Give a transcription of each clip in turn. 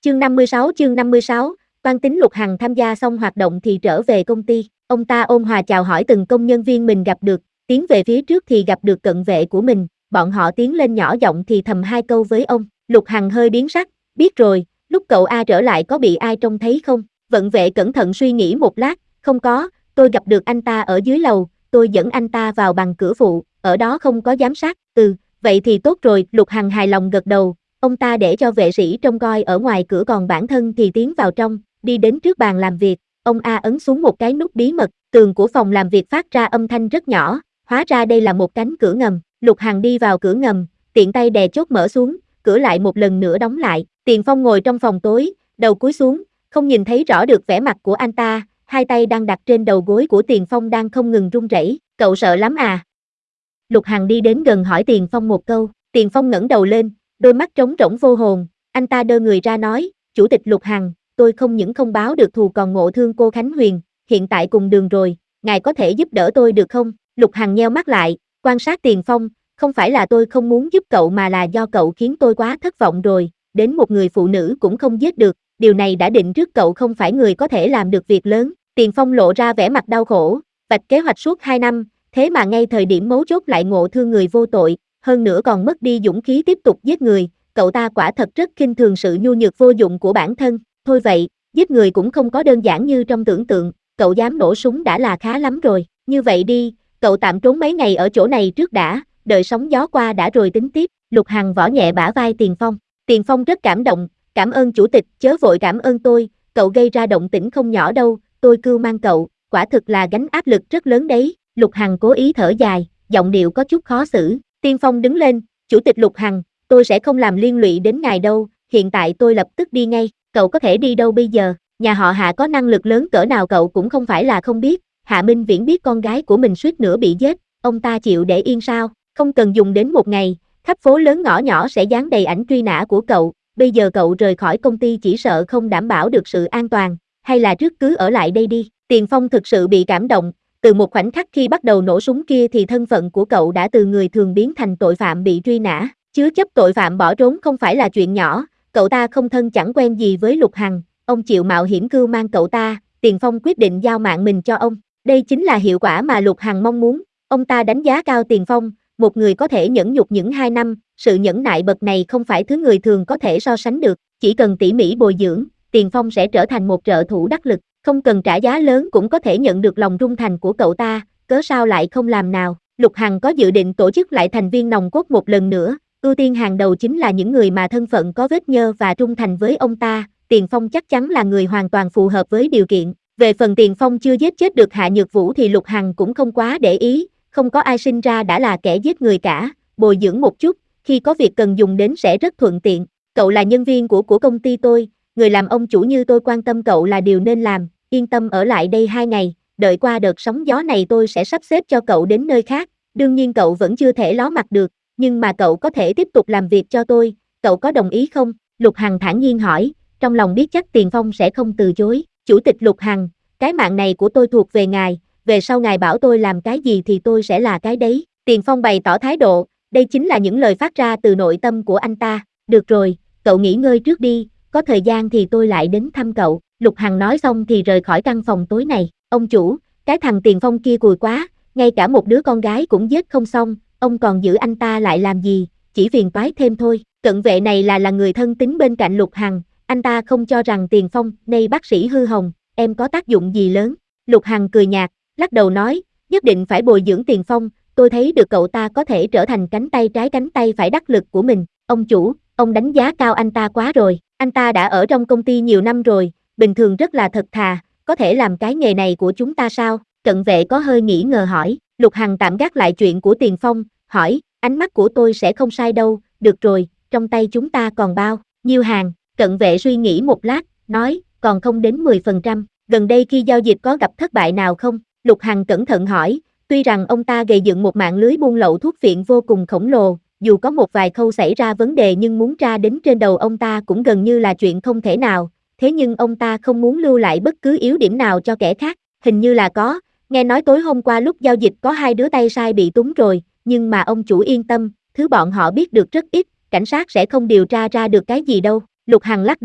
Chương 56, toan tính Lục Hằng tham gia xong hoạt động thì trở về công ty, ông ta ôn hòa chào hỏi từng công nhân viên mình gặp được, tiến về phía trước thì gặp được cận vệ của mình, bọn họ tiến lên nhỏ giọng thì thầm hai câu với ông, Lục Hằng hơi biến sắc, biết rồi, lúc cậu A trở lại có bị ai trông thấy không? Vận vệ cẩn thận suy nghĩ một lát, không có, tôi gặp được anh ta ở dưới lầu, tôi dẫn anh ta vào bằng cửa phụ, ở đó không có giám sát, vậy thì tốt rồi, Lục Hằng hài lòng gật đầu. Ông ta để cho vệ sĩ trông coi ở ngoài cửa còn bản thân thì tiến vào trong, đi đến trước bàn làm việc, ông A ấn xuống một cái nút bí mật, tường của phòng làm việc phát ra âm thanh rất nhỏ, hóa ra đây là một cánh cửa ngầm, Lục Hằng đi vào cửa ngầm, tiện tay đè chốt mở xuống, cửa lại một lần nữa đóng lại, Tiền Phong ngồi trong phòng tối, đầu cúi xuống, không nhìn thấy rõ được vẻ mặt của anh ta, hai tay đang đặt trên đầu gối của Tiền Phong đang không ngừng run rẩy, cậu sợ lắm à? Lục Hằng đi đến gần hỏi Tiền Phong một câu, Tiền Phong ngẩng đầu lên, đôi mắt trống rỗng vô hồn, anh ta đơ người ra nói, Chủ tịch Lục Hằng, tôi không những không báo được thù còn ngộ thương cô Khánh Huyền, hiện tại cùng đường rồi, ngài có thể giúp đỡ tôi được không? Lục Hằng nheo mắt lại, quan sát Tiền Phong, không phải là tôi không muốn giúp cậu mà là do cậu khiến tôi quá thất vọng rồi, đến một người phụ nữ cũng không giết được, điều này đã định trước cậu không phải người có thể làm được việc lớn, Tiền Phong lộ ra vẻ mặt đau khổ, vạch kế hoạch suốt 2 năm, thế mà ngay thời điểm mấu chốt lại ngộ thương người vô tội, hơn nữa còn mất đi dũng khí tiếp tục giết người, cậu ta quả thật rất khinh thường sự nhu nhược vô dụng của bản thân, thôi vậy, giết người cũng không có đơn giản như trong tưởng tượng, cậu dám nổ súng đã là khá lắm rồi, như vậy đi, cậu tạm trốn mấy ngày ở chỗ này trước đã, đợi sóng gió qua đã rồi tính tiếp, Lục Hằng vỗ nhẹ bả vai Tiền Phong rất cảm động, cảm ơn chủ tịch, chớ vội cảm ơn tôi, cậu gây ra động tĩnh không nhỏ đâu, tôi cưu mang cậu, quả thực là gánh áp lực rất lớn đấy, Lục Hằng cố ý thở dài, giọng điệu có chút khó xử, Tiên Phong đứng lên, Chủ tịch Lục Hằng, tôi sẽ không làm liên lụy đến ngài đâu, hiện tại tôi lập tức đi ngay, cậu có thể đi đâu bây giờ, nhà họ Hạ có năng lực lớn cỡ nào cậu cũng không phải là không biết, Hạ Minh Viễn biết con gái của mình suýt nữa bị giết, ông ta chịu để yên sao, không cần dùng đến một ngày, khắp phố lớn ngõ nhỏ sẽ dán đầy ảnh truy nã của cậu, bây giờ cậu rời khỏi công ty chỉ sợ không đảm bảo được sự an toàn, hay là trước cứ ở lại đây đi, Tiền Phong thực sự bị cảm động. Từ một khoảnh khắc khi bắt đầu nổ súng kia thì thân phận của cậu đã từ người thường biến thành tội phạm bị truy nã, chứa chấp tội phạm bỏ trốn không phải là chuyện nhỏ, cậu ta không thân chẳng quen gì với Lục Hằng, ông chịu mạo hiểm cưu mang cậu ta, Tiền Phong quyết định giao mạng mình cho ông, đây chính là hiệu quả mà Lục Hằng mong muốn, ông ta đánh giá cao Tiền Phong, một người có thể nhẫn nhục những 2 năm, sự nhẫn nại bậc này không phải thứ người thường có thể so sánh được, chỉ cần tỉ mỉ bồi dưỡng, Tiền Phong sẽ trở thành một trợ thủ đắc lực. Không cần trả giá lớn cũng có thể nhận được lòng trung thành của cậu ta, cớ sao lại không làm nào. Lục Hằng có dự định tổ chức lại thành viên nòng cốt một lần nữa, ưu tiên hàng đầu chính là những người mà thân phận có vết nhơ và trung thành với ông ta, Tiền Phong chắc chắn là người hoàn toàn phù hợp với điều kiện. Về phần Tiền Phong chưa giết chết được Hạ Nhược Vũ thì Lục Hằng cũng không quá để ý, không có ai sinh ra đã là kẻ giết người cả, bồi dưỡng một chút, khi có việc cần dùng đến sẽ rất thuận tiện. Cậu là nhân viên của công ty tôi, người làm ông chủ như tôi quan tâm cậu là điều nên làm, yên tâm ở lại đây 2 ngày, đợi qua đợt sóng gió này tôi sẽ sắp xếp cho cậu đến nơi khác, đương nhiên cậu vẫn chưa thể ló mặt được, nhưng mà cậu có thể tiếp tục làm việc cho tôi, cậu có đồng ý không? Lục Hằng thản nhiên hỏi, trong lòng biết chắc Tiền Phong sẽ không từ chối, Chủ tịch Lục Hằng, cái mạng này của tôi thuộc về ngài, về sau ngài bảo tôi làm cái gì thì tôi sẽ là cái đấy, Tiền Phong bày tỏ thái độ, đây chính là những lời phát ra từ nội tâm của anh ta, được rồi, cậu nghỉ ngơi trước đi, có thời gian thì tôi lại đến thăm cậu. Lục Hằng nói xong thì rời khỏi căn phòng tối này, ông chủ, cái thằng Tiền Phong kia cùi quá, ngay cả một đứa con gái cũng giết không xong, ông còn giữ anh ta lại làm gì, chỉ phiền toái thêm thôi, cận vệ này là người thân tín bên cạnh Lục Hằng, anh ta không cho rằng Tiền Phong, nay bác sĩ hư hồng, em có tác dụng gì lớn, Lục Hằng cười nhạt, lắc đầu nói, nhất định phải bồi dưỡng Tiền Phong, tôi thấy được cậu ta có thể trở thành cánh tay trái cánh tay phải đắc lực của mình, ông chủ, ông đánh giá cao anh ta quá rồi, anh ta đã ở trong công ty nhiều năm rồi, bình thường rất là thật thà, có thể làm cái nghề này của chúng ta sao? Cận vệ có hơi nghi ngờ hỏi, Lục Hằng tạm gác lại chuyện của Tiền Phong, hỏi, ánh mắt của tôi sẽ không sai đâu, được rồi, trong tay chúng ta còn bao nhiêu hàng? Cận vệ suy nghĩ một lát, nói, còn không đến 10%, gần đây khi giao dịch có gặp thất bại nào không? Lục Hằng cẩn thận hỏi, tuy rằng ông ta gây dựng một mạng lưới buôn lậu thuốc phiện vô cùng khổng lồ, dù có một vài khâu xảy ra vấn đề nhưng muốn tra đến trên đầu ông ta cũng gần như là chuyện không thể nào, thế nhưng ông ta không muốn lưu lại bất cứ yếu điểm nào cho kẻ khác, hình như là có, nghe nói tối hôm qua lúc giao dịch có 2 đứa tay sai bị túng rồi, nhưng mà ông chủ yên tâm, thứ bọn họ biết được rất ít, cảnh sát sẽ không điều tra ra được cái gì đâu, Lục Hằng lắc đầu,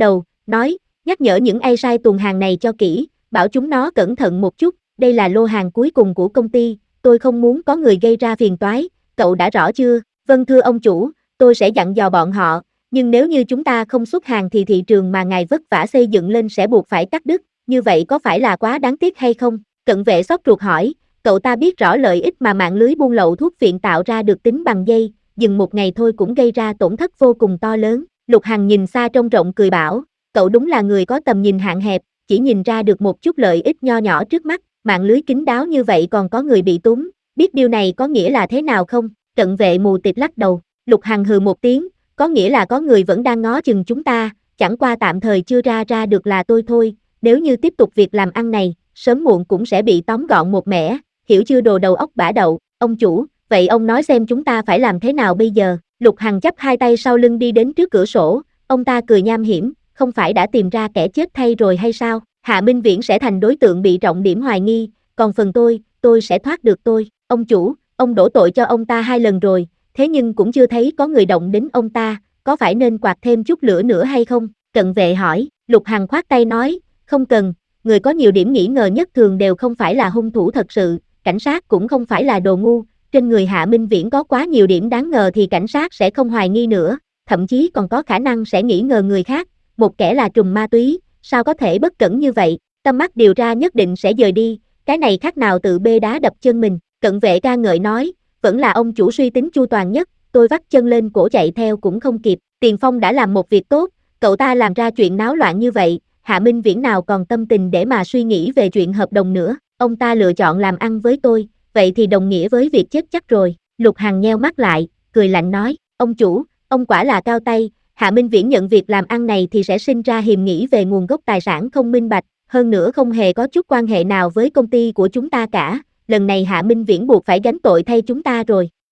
nói, nhắc nhở những ai sai tuần hàng này cho kỹ, bảo chúng nó cẩn thận một chút, đây là lô hàng cuối cùng của công ty, tôi không muốn có người gây ra phiền toái, cậu đã rõ chưa? Vâng thưa ông chủ, tôi sẽ dặn dò bọn họ, nhưng nếu như chúng ta không xuất hàng thì thị trường mà ngài vất vả xây dựng lên sẽ buộc phải cắt đứt, như vậy có phải là quá đáng tiếc hay không? Cận vệ xót ruột hỏi, cậu ta biết rõ lợi ích mà mạng lưới buôn lậu thuốc viện tạo ra được tính bằng giây, dừng một ngày thôi cũng gây ra tổn thất vô cùng to lớn. Lục Hằng nhìn xa trông rộng cười bảo, cậu đúng là người có tầm nhìn hạn hẹp, chỉ nhìn ra được một chút lợi ích nho nhỏ trước mắt, mạng lưới kín đáo như vậy còn có người bị túm, biết điều này có nghĩa là thế nào không? Cận vệ mù tịt lắc đầu, Lục Hằng hừ một tiếng, có nghĩa là có người vẫn đang ngó chừng chúng ta, chẳng qua tạm thời chưa ra được là tôi thôi, nếu như tiếp tục việc làm ăn này, sớm muộn cũng sẽ bị tóm gọn một mẻ, hiểu chưa đồ đầu óc bả đậu, ông chủ, vậy ông nói xem chúng ta phải làm thế nào bây giờ? Lục Hằng chắp hai tay sau lưng đi đến trước cửa sổ, ông ta cười nham hiểm, không phải đã tìm ra kẻ chết thay rồi hay sao? Hạ Minh Viễn sẽ thành đối tượng bị trọng điểm hoài nghi, còn phần tôi sẽ thoát được tôi. Ông chủ, ông đổ tội cho ông ta 2 lần rồi, thế nhưng cũng chưa thấy có người động đến ông ta, có phải nên quạt thêm chút lửa nữa hay không? Cận vệ hỏi, Lục Hằng khoát tay nói, không cần, người có nhiều điểm nghi ngờ nhất thường đều không phải là hung thủ thật sự, cảnh sát cũng không phải là đồ ngu, trên người Hạ Minh Viễn có quá nhiều điểm đáng ngờ thì cảnh sát sẽ không hoài nghi nữa, thậm chí còn có khả năng sẽ nghi ngờ người khác, một kẻ là trùm ma túy, sao có thể bất cẩn như vậy, tâm mắt điều tra nhất định sẽ dời đi, cái này khác nào tự bê đá đập chân mình. Cận vệ ca ngợi nói, vẫn là ông chủ suy tính chu toàn nhất, tôi vắt chân lên cổ chạy theo cũng không kịp, Tiền Phong đã làm một việc tốt, cậu ta làm ra chuyện náo loạn như vậy, Hạ Minh Viễn nào còn tâm tình để mà suy nghĩ về chuyện hợp đồng nữa, ông ta lựa chọn làm ăn với tôi, vậy thì đồng nghĩa với việc chết chắc rồi. Lục Hằng nheo mắt lại, cười lạnh nói, ông chủ, ông quả là cao tay, Hạ Minh Viễn nhận việc làm ăn này thì sẽ sinh ra hiềm nghĩ về nguồn gốc tài sản không minh bạch, hơn nữa không hề có chút quan hệ nào với công ty của chúng ta cả, lần này Hạ Minh Viễn buộc phải gánh tội thay chúng ta rồi.